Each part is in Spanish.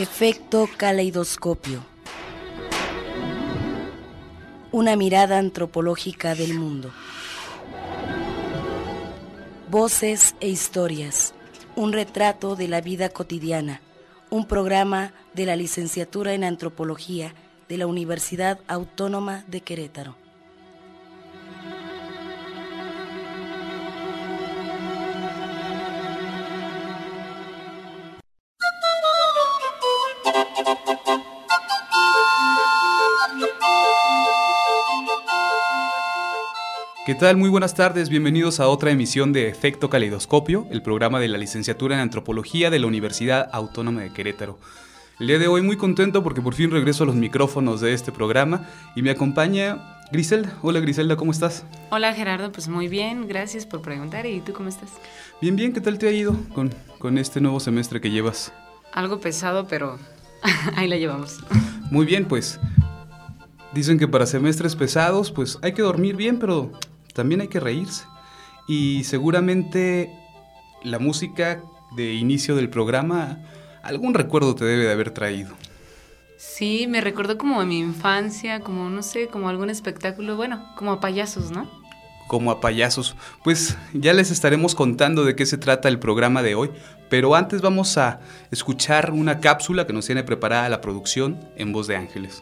Efecto caleidoscopio. Una mirada antropológica del mundo. Voces e historias. Un retrato de la vida cotidiana. Un programa de la licenciatura en Antropología de la Universidad Autónoma de Querétaro. ¿Qué tal? Muy buenas tardes, bienvenidos a otra emisión de Efecto Caleidoscopio, el programa de la licenciatura en Antropología de la Universidad Autónoma de Querétaro. El día de hoy muy contento porque por fin regreso a los micrófonos de este programa y me acompaña Griselda. Hola Griselda, ¿cómo estás? Hola Gerardo, pues muy bien, gracias por preguntar. ¿Y tú cómo estás? Bien, bien, ¿qué tal te ha ido con este nuevo semestre que llevas? Algo pesado, pero ahí la llevamos. Muy bien, pues dicen que para semestres pesados pues hay que dormir bien, pero también hay que reírse. Y seguramente la música de inicio del programa algún recuerdo te debe de haber traído. Sí, me recordó como a mi infancia, como no sé, como algún espectáculo, bueno, como a payasos, ¿no? Como a payasos. Pues ya les estaremos contando de qué se trata el programa de hoy, pero antes vamos a escuchar una cápsula que nos tiene preparada la producción en voz de Ángeles.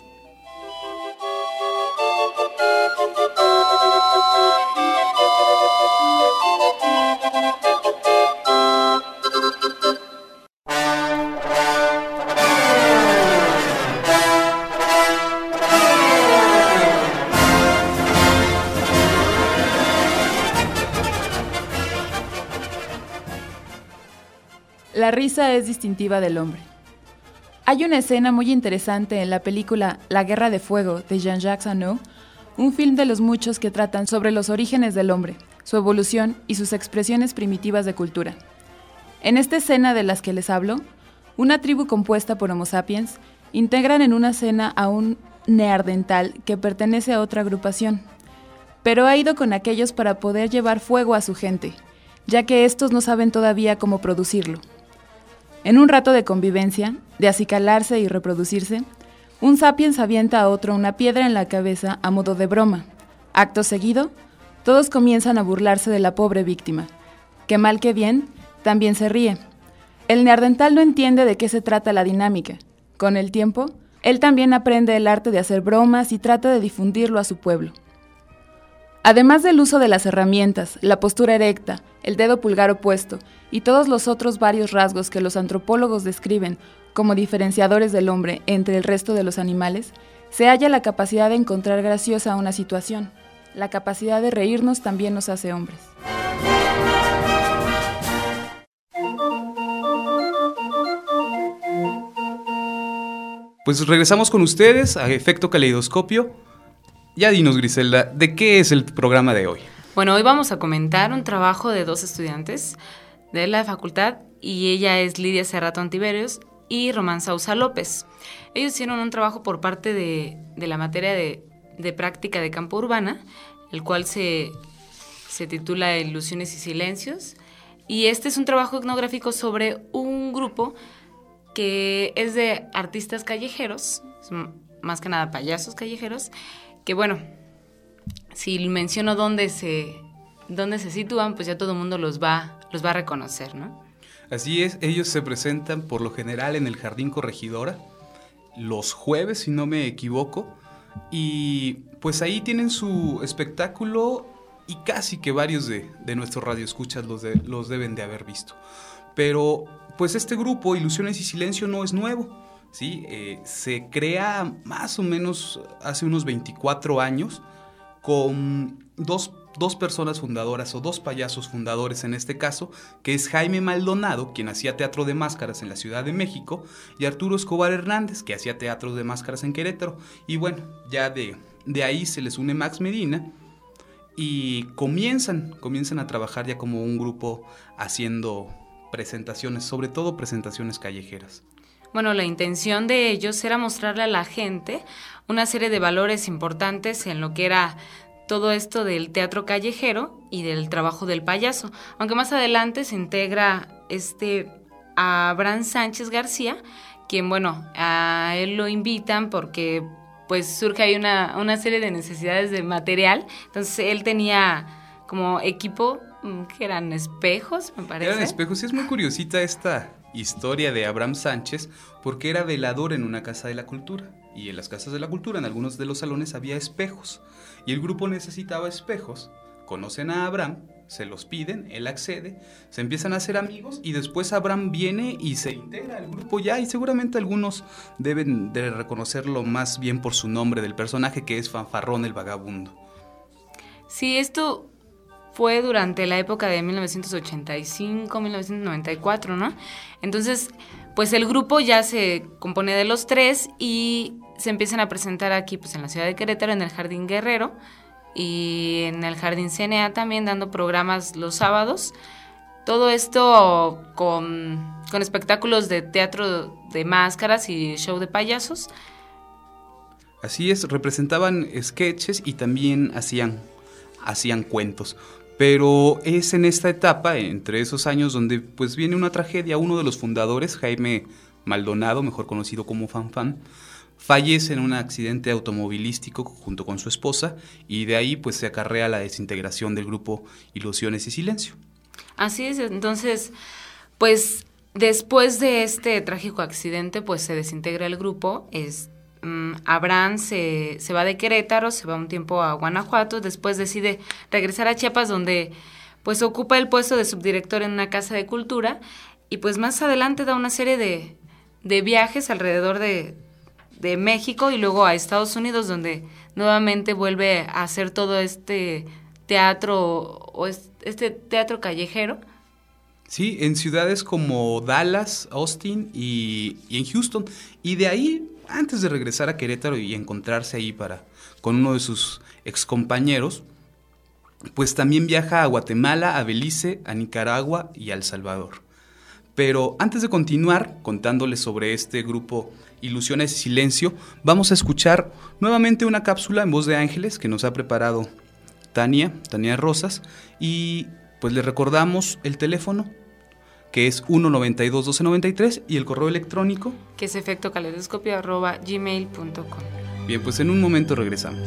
La risa es distintiva del hombre. Hay una escena muy interesante en la película La Guerra de Fuego de Jean-Jacques Annaud, un film de los muchos que tratan sobre los orígenes del hombre, su evolución y sus expresiones primitivas de cultura. En esta escena de las que les hablo, una tribu compuesta por Homo sapiens integran en una cena a un neandertal que pertenece a otra agrupación, pero ha ido con aquellos para poder llevar fuego a su gente, ya que estos no saben todavía cómo producirlo. En un rato de convivencia, de acicalarse y reproducirse, un sapiens avienta a otro una piedra en la cabeza a modo de broma. Acto seguido, todos comienzan a burlarse de la pobre víctima, que mal que bien, también se ríe. El neandertal no entiende de qué se trata la dinámica. Con el tiempo, él también aprende el arte de hacer bromas y trata de difundirlo a su pueblo. Además del uso de las herramientas, la postura erecta, el dedo pulgar opuesto y todos los otros varios rasgos que los antropólogos describen como diferenciadores del hombre entre el resto de los animales, se halla la capacidad de encontrar graciosa una situación. La capacidad de reírnos también nos hace hombres. Pues regresamos con ustedes a Efecto Caleidoscopio. Ya dinos, Griselda, ¿de qué es el programa de hoy? Bueno, hoy vamos a comentar un trabajo de dos estudiantes de la facultad y ella es Lidia Cerrato Antiverios y Román Sousa López. Ellos hicieron un trabajo por parte de la materia de práctica de campo urbana, el cual se titula Ilusiones y Silencios, y este es un trabajo etnográfico sobre un grupo que es de artistas callejeros, más que nada payasos callejeros, que bueno, si menciono dónde se sitúan, pues ya todo el mundo los va a reconocer, ¿no? Así es, ellos se presentan por lo general en el Jardín Corregidora, los jueves, si no me equivoco, y pues ahí tienen su espectáculo y casi que varios de nuestros radioescuchas los deben de haber visto. Pero pues este grupo, Ilusiones y Silencio, no es nuevo. Sí, se crea más o menos hace unos 24 años con dos personas fundadoras o dos payasos fundadores en este caso, que es Jaime Maldonado, quien hacía teatro de máscaras en la Ciudad de México, y Arturo Escobar Hernández, que hacía teatro de máscaras en Querétaro. Y bueno, ya de ahí se les une Max Medina y comienzan a trabajar ya como un grupo haciendo presentaciones, sobre todo presentaciones callejeras. Bueno, la intención de ellos era mostrarle a la gente una serie de valores importantes en lo que era todo esto del teatro callejero y del trabajo del payaso. Aunque más adelante se integra a Abraham Sánchez García, quien, bueno, a él lo invitan porque pues surge ahí una serie de necesidades de material. Entonces él tenía como equipo, que eran espejos, me parece. Eran espejos, y es muy curiosita esta historia de Abraham Sánchez, porque era velador en una casa de la cultura. Y en las casas de la cultura, en algunos de los salones, había espejos. Y el grupo necesitaba espejos. Conocen a Abraham, se los piden, él accede, se empiezan a hacer amigos y después Abraham viene y se integra al grupo ya, y seguramente algunos deben de reconocerlo más bien por su nombre del personaje, que es Fanfarrón el Vagabundo. Sí, esto fue durante la época de 1985-1994, ¿no? Entonces, pues el grupo ya se compone de los tres y se empiezan a presentar aquí, pues en la ciudad de Querétaro, en el Jardín Guerrero y en el Jardín CNA también, dando programas los sábados. Todo esto con espectáculos de teatro de máscaras y show de payasos. Así es, representaban sketches y también hacían cuentos. Pero es en esta etapa, entre esos años, donde pues viene una tragedia. Uno de los fundadores, Jaime Maldonado, mejor conocido como Fanfan, fallece en un accidente automovilístico junto con su esposa, y de ahí pues se acarrea la desintegración del grupo Ilusiones y Silencio. Así es, entonces, pues después de este trágico accidente, pues se desintegra el grupo. Abraham se va de Querétaro, se va un tiempo a Guanajuato, después decide regresar a Chiapas, donde pues ocupa el puesto de subdirector en una casa de cultura, y pues más adelante da una serie de viajes alrededor de México y luego a Estados Unidos, donde nuevamente vuelve a hacer todo este teatro o este teatro callejero. Sí, en ciudades como Dallas, Austin y en Houston. Y de ahí, antes de regresar a Querétaro y encontrarse ahí con uno de sus excompañeros, pues también viaja a Guatemala, a Belice, a Nicaragua y a El Salvador. Pero antes de continuar contándoles sobre este grupo Ilusiones y Silencio, vamos a escuchar nuevamente una cápsula en voz de Ángeles que nos ha preparado Tania Rosas, y pues les recordamos el teléfono, que es 192-1293, y el correo electrónico, que es efectocaleidoscopio@gmail.com. Bien, pues en un momento regresamos.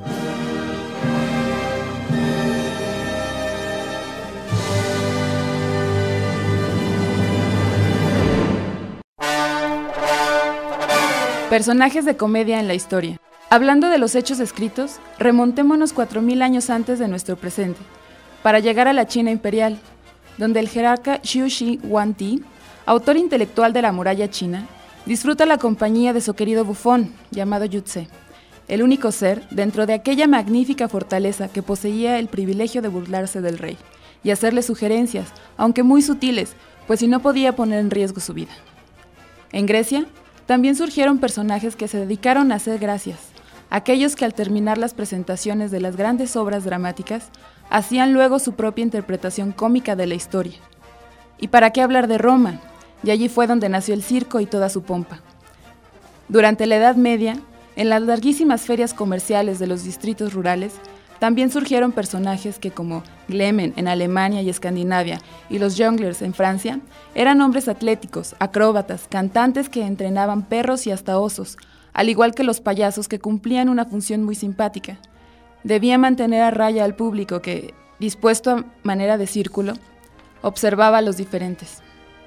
Personajes de comedia en la historia. Hablando de los hechos escritos, remontémonos 4000 años antes de nuestro presente, para llegar a la China imperial, donde el jerarca Xiu Shi Huangdi, autor intelectual de la muralla china, disfruta la compañía de su querido bufón, llamado Yue-Tse, el único ser dentro de aquella magnífica fortaleza que poseía el privilegio de burlarse del rey y hacerle sugerencias, aunque muy sutiles, pues si no podía poner en riesgo su vida. En Grecia, también surgieron personajes que se dedicaron a hacer gracias, aquellos que al terminar las presentaciones de las grandes obras dramáticas, hacían luego su propia interpretación cómica de la historia. ¿Y para qué hablar de Roma? Y allí fue donde nació el circo y toda su pompa. Durante la Edad Media, en las larguísimas ferias comerciales de los distritos rurales, también surgieron personajes que, como Glemen en Alemania y Escandinavia y los Jongleurs en Francia, eran hombres atléticos, acróbatas, cantantes que entrenaban perros y hasta osos, al igual que los payasos que cumplían una función muy simpática. Debía mantener a raya al público que, dispuesto a manera de círculo, observaba a los diferentes.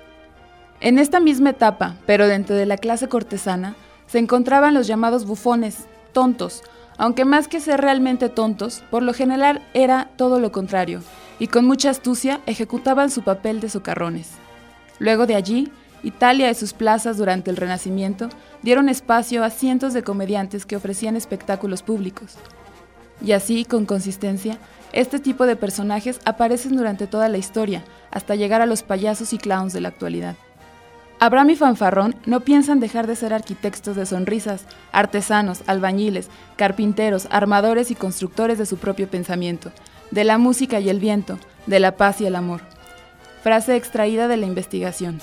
En esta misma etapa, pero dentro de la clase cortesana, se encontraban los llamados bufones, tontos, aunque más que ser realmente tontos, por lo general era todo lo contrario, y con mucha astucia ejecutaban su papel de socarrones. Luego de allí, Italia y sus plazas durante el Renacimiento dieron espacio a cientos de comediantes que ofrecían espectáculos públicos. Y así, con consistencia, este tipo de personajes aparecen durante toda la historia, hasta llegar a los payasos y clowns de la actualidad. Abraham y Fanfarrón no piensan dejar de ser arquitectos de sonrisas, artesanos, albañiles, carpinteros, armadores y constructores de su propio pensamiento, de la música y el viento, de la paz y el amor. Frase extraída de la investigación.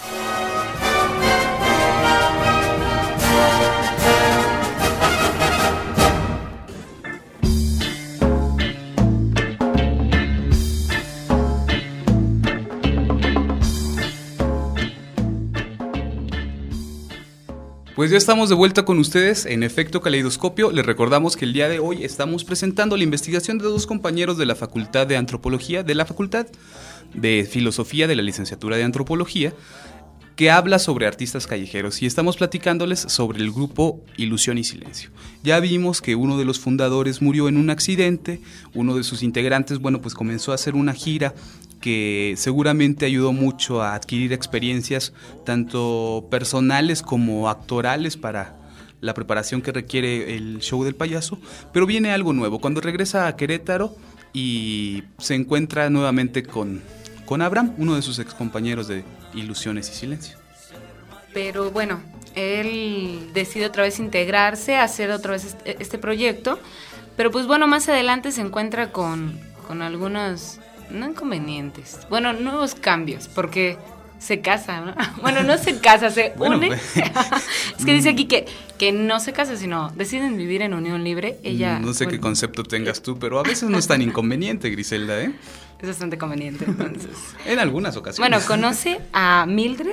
Pues ya estamos de vuelta con ustedes en Efecto Caleidoscopio. Les recordamos que el día de hoy estamos presentando la investigación de dos compañeros de la Facultad de Antropología, de la Facultad de Filosofía de la Licenciatura de Antropología, que habla sobre artistas callejeros, y estamos platicándoles sobre el grupo Ilusión y Silencio. Ya vimos que uno de los fundadores murió en un accidente, uno de sus integrantes, bueno, pues comenzó a hacer una gira que seguramente ayudó mucho a adquirir experiencias tanto personales como actorales para la preparación que requiere el show del payaso, pero viene algo nuevo. Cuando regresa a Querétaro y se encuentra nuevamente con Abraham, uno de sus excompañeros de Ilusiones y Silencio. Pero bueno, él decide otra vez integrarse, hacer otra vez este proyecto, pero pues bueno, más adelante se encuentra con algunos, no inconvenientes, bueno, nuevos cambios, porque se casa, ¿no? Bueno, no se casa, se une. Es que dice aquí que no se casa, sino deciden vivir en unión libre. Ella, no sé qué concepto tengas tú, pero a veces no es tan inconveniente, Griselda, ¿eh? Es bastante conveniente, entonces. En algunas ocasiones. Bueno, conoce a Mildred.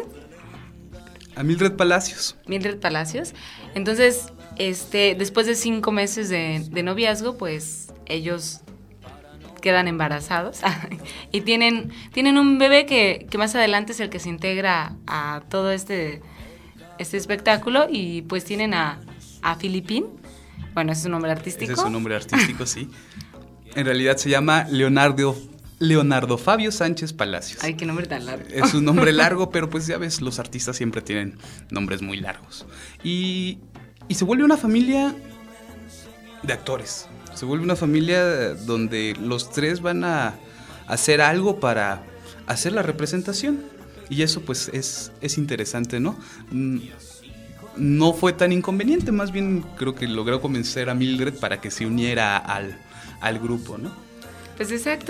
A Mildred Palacios. Mildred Palacios. Entonces, después de 5 meses de noviazgo, pues ellos quedan embarazados y tienen un bebé que más adelante es el que se integra a todo este espectáculo, y pues tienen a Filipín. Bueno, ese es su nombre artístico. Ese es su nombre artístico, sí. En realidad se llama Leonardo Fabio Sánchez Palacios. Ay, qué nombre tan largo. Es un nombre largo, pero pues ya ves, los artistas siempre tienen nombres muy largos. Y se vuelve una familia de actores. Se vuelve una familia donde los tres van a hacer algo para hacer la representación. Y eso pues es interesante, ¿no? No fue tan inconveniente, más bien creo que logró convencer a Mildred para que se uniera al grupo, ¿no? Pues exacto,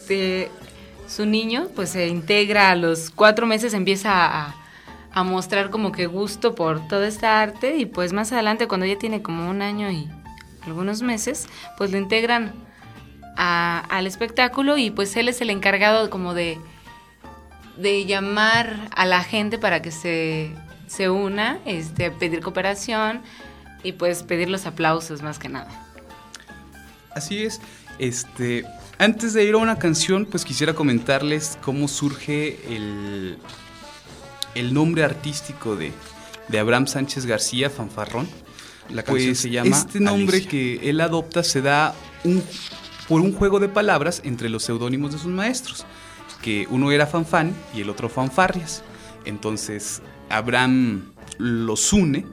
su niño pues se integra a los 4 meses, empieza a mostrar como que gusto por toda esta arte, y pues más adelante, cuando ya tiene como 1 año y algunos meses, pues lo integran al espectáculo, y pues él es el encargado como de llamar a la gente para que se una, pedir cooperación y pues pedir los aplausos más que nada. Así es. Antes de ir a una canción, pues quisiera comentarles cómo surge el nombre artístico de Abraham Sánchez García, Fanfarrón. La canción se llama este nombre Alicia. Que él adopta se da por un juego de palabras entre los seudónimos de sus maestros, que uno era Fanfán y el otro Fanfarrias. Entonces Abraham los une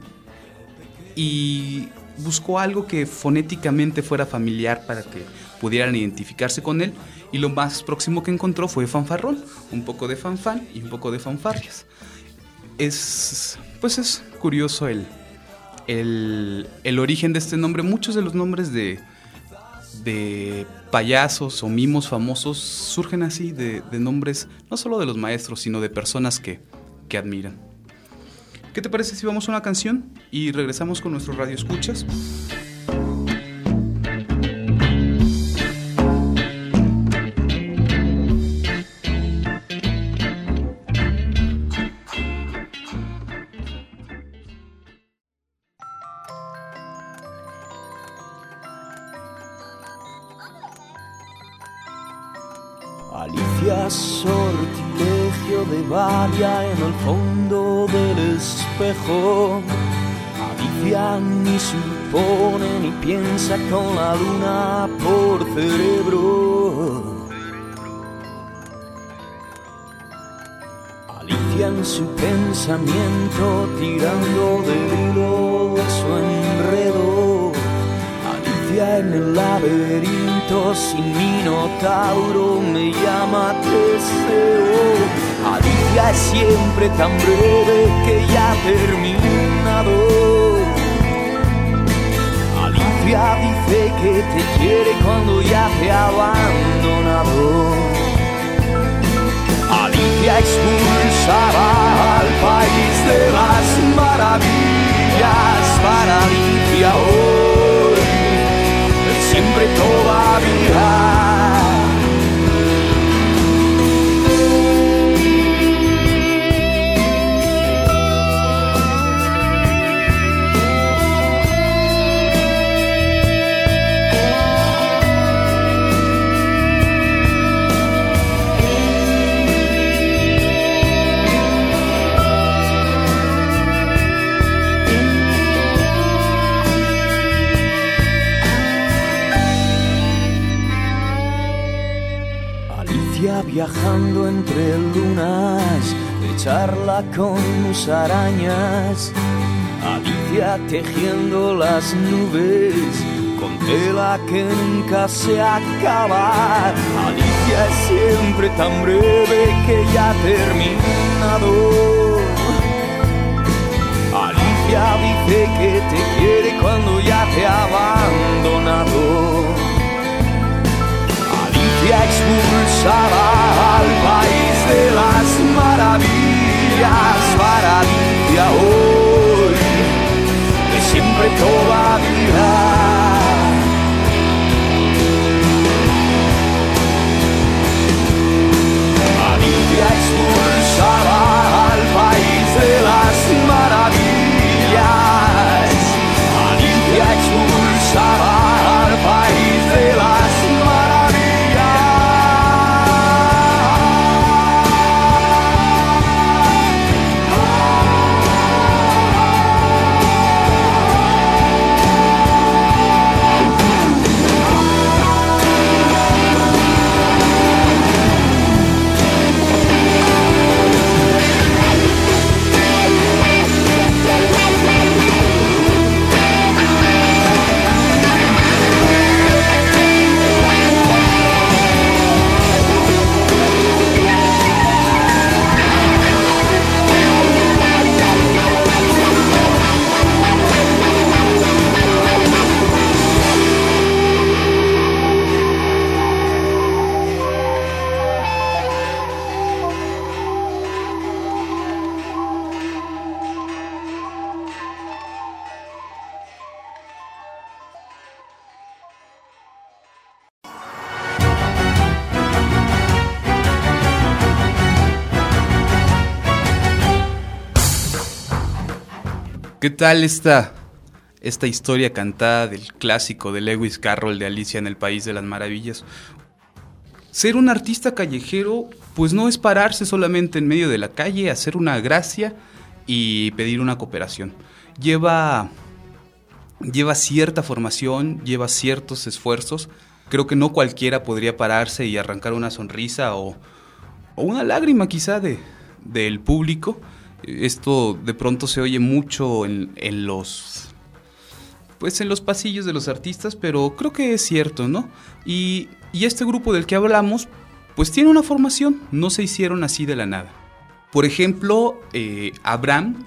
y buscó algo que fonéticamente fuera familiar para que pudieran identificarse con él, y lo más próximo que encontró fue Fanfarrón, un poco de Fanfán y un poco de Fanfarrias. Es curioso el origen de este nombre. Muchos de los nombres de payasos o mimos famosos surgen así, de nombres no solo de los maestros, sino de personas que admiran. ¿Qué te parece si vamos a una canción y regresamos con nuestros radioescuchas? Alicia, sortilegio de Valia en el fondo del espejo. Alicia ni supone ni piensa con la luna por cerebro. Alicia en su pensamiento tirando del hilo de su enredo. Alicia en el laberinto sin minotauro me llama Teseo. Alicia es siempre tan breve que ya ha terminado. Alicia dice que te quiere cuando ya te ha abandonado. Alicia expulsará al país de las maravillas. Para Alicia hoy siempre todavía. viajando entre lunas, de charla con musarañas. Alicia tejiendo las nubes con tela que nunca se acaba. Alicia es siempre tan breve que ya ha terminado. Alicia dice que te quiere cuando ya te ha abandonado. Alicia expulsada al país de las maravillas. Para Alicia hoy es siempre todavía. Alicia expulsada al país de las maravillas. Alicia expulsada al país de las ¿Qué tal esta historia cantada del clásico de Lewis Carroll de Alicia en el País de las Maravillas? Ser un artista callejero, pues no es pararse solamente en medio de la calle, hacer una gracia y pedir una cooperación. Lleva cierta formación, lleva ciertos esfuerzos. Creo que no cualquiera podría pararse y arrancar una sonrisa o una lágrima quizá del público. Esto de pronto se oye mucho en los pasillos de los artistas, pero creo que es cierto, ¿no? Y este grupo del que hablamos, pues tiene una formación, no se hicieron así de la nada. Por ejemplo, Abraham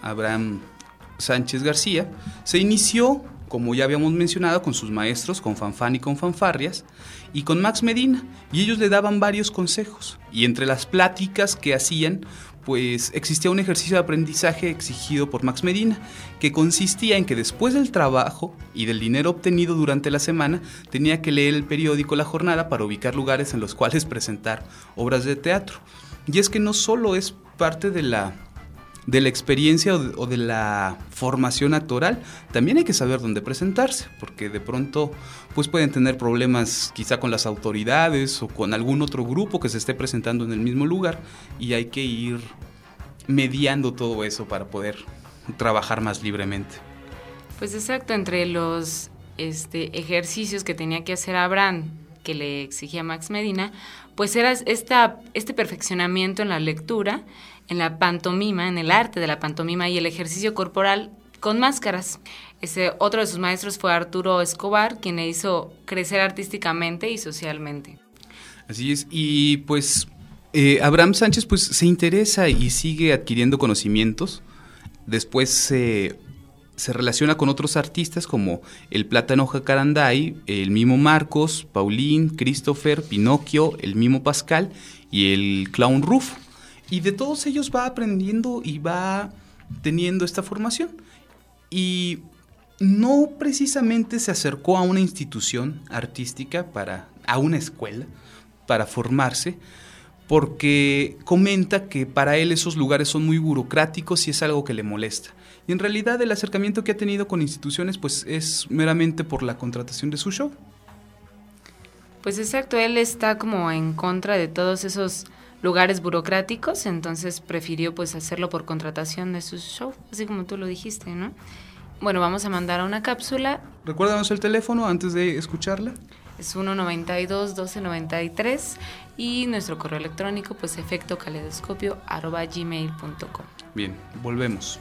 Sánchez García se inició, como ya habíamos mencionado, con sus maestros, con Fanfán y con Fanfarrias, y con Max Medina, y ellos le daban varios consejos, y entre las pláticas que hacían, pues existía un ejercicio de aprendizaje exigido por Max Medina, que consistía en que después del trabajo y del dinero obtenido durante la semana, tenía que leer el periódico La Jornada para ubicar lugares en los cuales presentar obras de teatro. Y es que no solo es parte de la experiencia o de la formación actoral, también hay que saber dónde presentarse, porque de pronto pues pueden tener problemas quizá con las autoridades o con algún otro grupo que se esté presentando en el mismo lugar, y hay que ir mediando todo eso para poder trabajar más libremente. Pues exacto, entre los ejercicios que tenía que hacer Abraham, que le exigía Max Medina, pues era este perfeccionamiento en la lectura, en la pantomima, en el arte de la pantomima y el ejercicio corporal con máscaras. Otro de sus maestros fue Arturo Escobar, quien le hizo crecer artísticamente y socialmente. Así es, y pues Abraham Sánchez pues se interesa y sigue adquiriendo conocimientos. Después se relaciona con otros artistas como el Plátano Jacaranday, el Mimo Marcos, Paulín, Christopher, Pinocchio, el Mimo Pascal y el Clown Rufo. Y de todos ellos va aprendiendo y va teniendo esta formación. Y no precisamente se acercó a una institución artística, a una escuela, para formarse, porque comenta que para él esos lugares son muy burocráticos y es algo que le molesta. Y en realidad el acercamiento que ha tenido con instituciones pues es meramente por la contratación de su show. Pues exacto, él está como en contra de todos esos lugares burocráticos, entonces prefirió pues hacerlo por contratación de su show, así como tú lo dijiste, ¿no? Bueno, vamos a mandar a una cápsula. Recuérdanos el teléfono antes de escucharla. Es 192-1293 y nuestro correo electrónico pues efectocaleidoscopio@gmail.com. Bien, volvemos.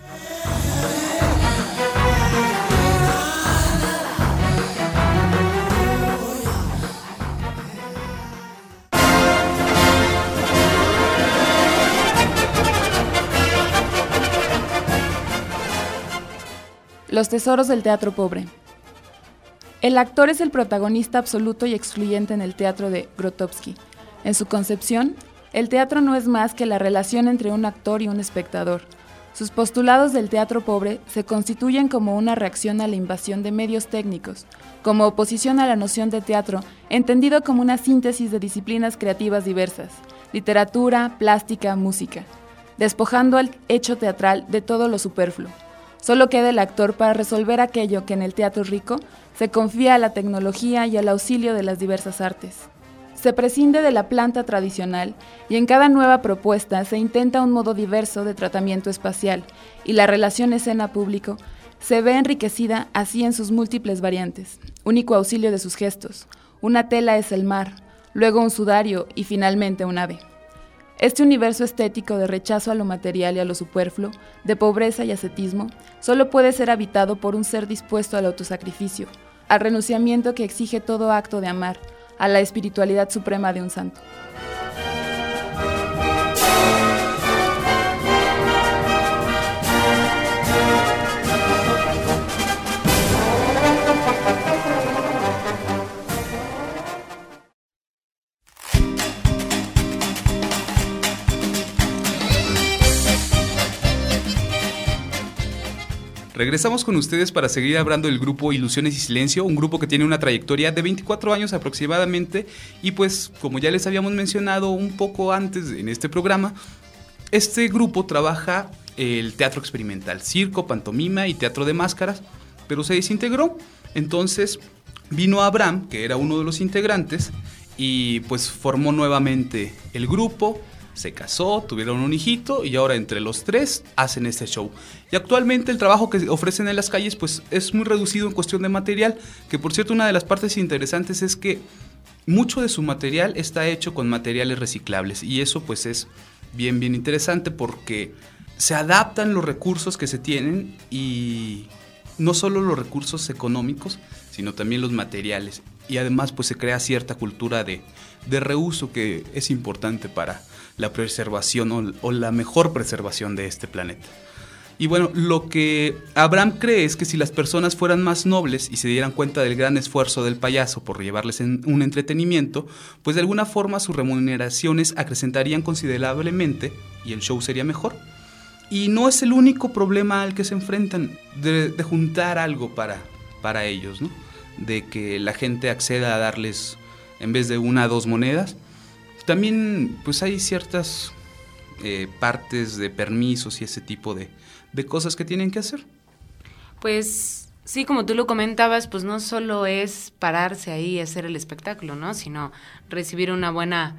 Los tesoros del teatro pobre. El actor es el protagonista absoluto y excluyente en el teatro de Grotowski. En su concepción, el teatro no es más que la relación entre un actor y un espectador. Sus postulados del teatro pobre se constituyen como una reacción a la invasión de medios técnicos, como oposición a la noción de teatro, entendido como una síntesis de disciplinas creativas diversas, literatura, plástica, música, despojando al hecho teatral de todo lo superfluo. Solo queda el actor para resolver aquello que en el teatro rico se confía a la tecnología y al auxilio de las diversas artes. Se prescinde de la planta tradicional y en cada nueva propuesta se intenta un modo diverso de tratamiento espacial y la relación escena-público se ve enriquecida así en sus múltiples variantes, único auxilio de sus gestos. Una tela es el mar, luego un sudario y finalmente un ave. Este universo estético de rechazo a lo material y a lo superfluo, de pobreza y ascetismo, solo puede ser habitado por un ser dispuesto al autosacrificio, al renunciamiento que exige todo acto de amar, a la espiritualidad suprema de un santo. Regresamos con ustedes para seguir hablando del grupo Ilusiones y Silencio, un grupo que tiene una trayectoria de 24 años aproximadamente y pues como ya les habíamos mencionado un poco antes en este programa, este grupo trabaja el teatro experimental, circo, pantomima y teatro de máscaras, pero se desintegró. Entonces vino Abraham, que era uno de los integrantes, y pues formó nuevamente el grupo. Se casó, tuvieron un hijito y ahora entre los tres hacen este show. Y actualmente el trabajo que ofrecen en las calles pues es muy reducido en cuestión de material, que por cierto una de las partes interesantes es que mucho de su material está hecho con materiales reciclables y eso pues es bien interesante porque se adaptan los recursos que se tienen y no solo los recursos económicos, sino también los materiales. Y además pues se crea cierta cultura de reuso que es importante para la preservación o la mejor preservación de este planeta. Y bueno, lo que Abraham cree es que si las personas fueran más nobles y se dieran cuenta del gran esfuerzo del payaso por llevarles un entretenimiento, pues de alguna forma sus remuneraciones acrecentarían considerablemente y el show sería mejor. Y no es el único problema al que se enfrentan de juntar algo para ellos, ¿no? De que la gente acceda a darles, en vez de 1 o 2 monedas, también pues hay ciertas partes de permisos y ese tipo de cosas que tienen que hacer. Pues sí, como tú lo comentabas, pues no solo es pararse ahí y hacer el espectáculo, ¿no? Sino recibir una buena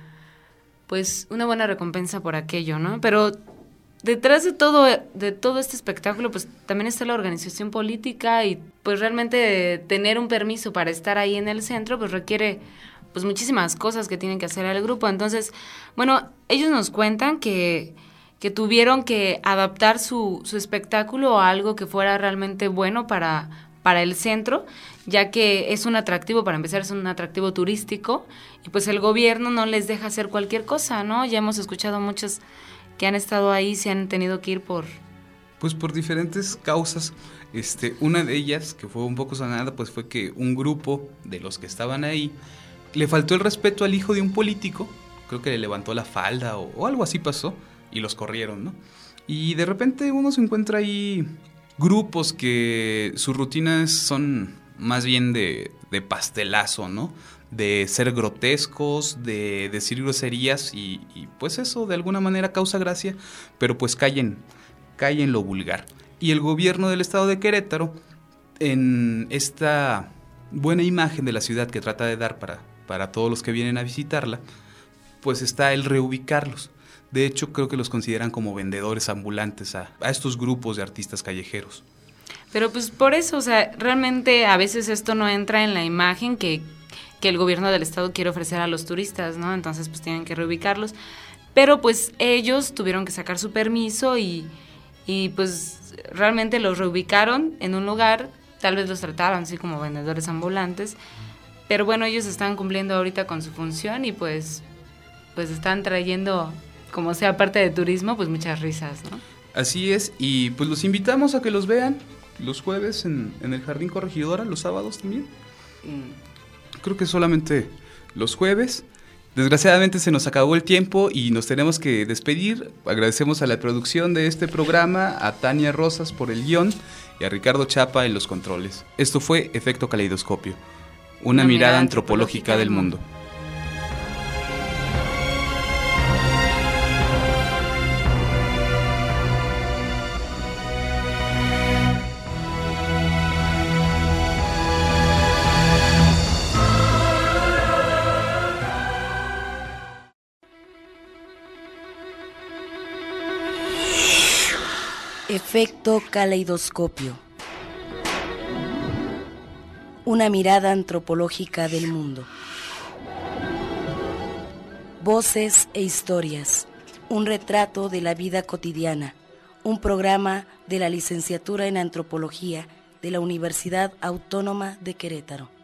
recompensa por aquello, ¿no? Pero detrás de todo este espectáculo, pues también está la organización política y pues realmente tener un permiso para estar ahí en el centro, pues requiere pues muchísimas cosas que tienen que hacer el grupo. Entonces, bueno, ellos nos cuentan que tuvieron que adaptar su espectáculo a algo que fuera realmente bueno para el centro, ya que es un atractivo, para empezar, es un atractivo turístico, y pues el gobierno no les deja hacer cualquier cosa, ¿no? Ya hemos escuchado muchos que han estado ahí, se han tenido que ir por diferentes causas. Una de ellas, que fue un poco sonada, pues fue que un grupo de los que estaban ahí le faltó el respeto al hijo de un político, creo que le levantó la falda o algo así pasó, y los corrieron, ¿no? Y de repente uno se encuentra ahí grupos que sus rutinas son más bien de pastelazo, ¿no? De ser grotescos, de decir groserías y pues eso de alguna manera causa gracia, pero pues cae en lo vulgar. Y el gobierno del estado de Querétaro, en esta buena imagen de la ciudad que trata de dar para todos los que vienen a visitarla, pues está el reubicarlos. De hecho, creo que los consideran como vendedores ambulantes a estos grupos de artistas callejeros. Pero pues por eso, o sea, realmente a veces esto no entra en la imagen que que el gobierno del estado quiere ofrecer a los turistas, ¿no? Entonces pues tienen que reubicarlos. Pero pues ellos tuvieron que sacar su permiso y pues realmente los reubicaron en un lugar, tal vez los trataron así como vendedores ambulantes, pero bueno, ellos están cumpliendo ahorita con su función y pues están trayendo, como sea parte de turismo, pues muchas risas, ¿no? Así es, y pues los invitamos a que los vean los jueves en el Jardín Corregidora, los sábados también. Creo que solamente los jueves. Desgraciadamente se nos acabó el tiempo y nos tenemos que despedir. Agradecemos a la producción de este programa, a Tania Rosas por el guión y a Ricardo Chapa en los controles. Esto fue Efecto Caleidoscopio, una mirada antropológica del mundo. Efecto Caleidoscopio. Una mirada antropológica del mundo. Voces e historias. Un retrato de la vida cotidiana. Un programa de la Licenciatura en Antropología de la Universidad Autónoma de Querétaro.